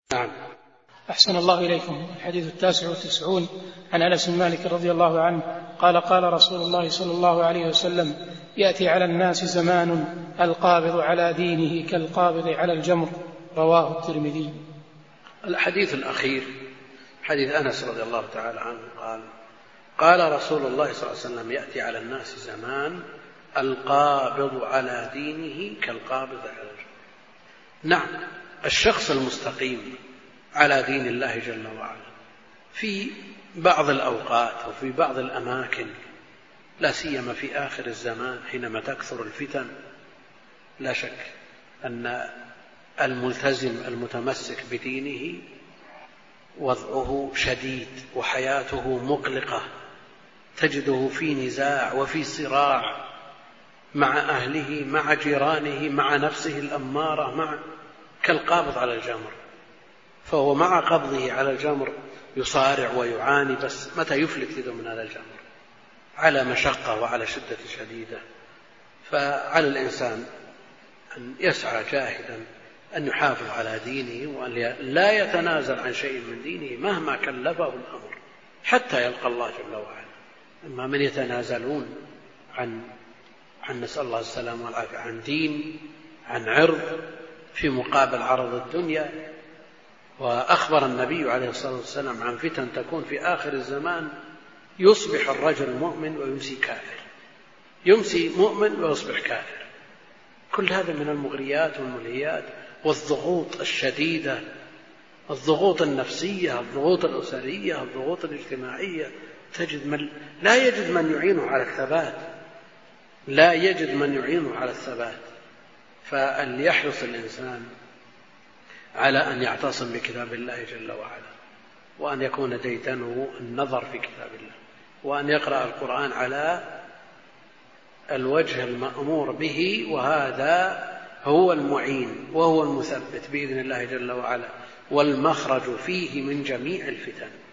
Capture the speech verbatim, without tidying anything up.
نعم. أحسن الله إليكم. الحديث التاسع والتسعون عن أنس بن مالك رضي الله عنه قال قال رسول الله صلى الله عليه وسلم: يأتي على الناس زمان القابض على دينه كالقابض على الجمر. رواه الترمذي. الحديث الأخير حديث أنس رضي الله تعالى عنه قال قال رسول الله صلى الله عليه وسلم: يأتي على الناس زمان القابض على دينه كالقابض على الجمر. نعم، الشخص المستقيم على دين الله جل وعلا في بعض الأوقات وفي بعض الأماكن، لا سيما في آخر الزمان حينما تكثر الفتن، لا شك أن الملتزم المتمسك بدينه وضعه شديد وحياته مقلقة، تجده في نزاع وفي صراع مع أهله مع جيرانه مع نفسه الأمارة، مع كالقابض على الجمر. فهو مع قبضه على الجمر يصارع ويعاني، بس متى يفلت يده من هذا الجمر على مشقة وعلى شدة شديدة. فعلى الإنسان أن يسعى جاهدا أن يحافظ على دينه وأن لا يتنازل عن شيء من دينه مهما كلفه الأمر حتى يلقى الله جل وعلا. أما من يتنازلون عن عن نسأل الله السلامة والعافية عن دين عن عرض في مقابل عرض الدنيا. وأخبر النبي عليه الصلاة والسلام عن فتن تكون في آخر الزمان، يصبح الرجل مؤمن ويمسي كافر، يمسي مؤمن ويصبح كافر. كل هذا من المغريات والملهيات والضغوط الشديدة، الضغوط النفسية، الضغوط الأسرية، الضغوط الاجتماعية. تجد من لا يجد من يعينه على الثبات، لا يجد من يعينه على الثبات. فليحرص الإنسان على أن يعتصم بكتاب الله جل وعلا، وأن يكون ديدنه النظر في كتاب الله، وأن يقرأ القرآن على الوجه المأمور به، وهذا هو المعين وهو المثبت بإذن الله جل وعلا، والمخرج فيه من جميع الفتن.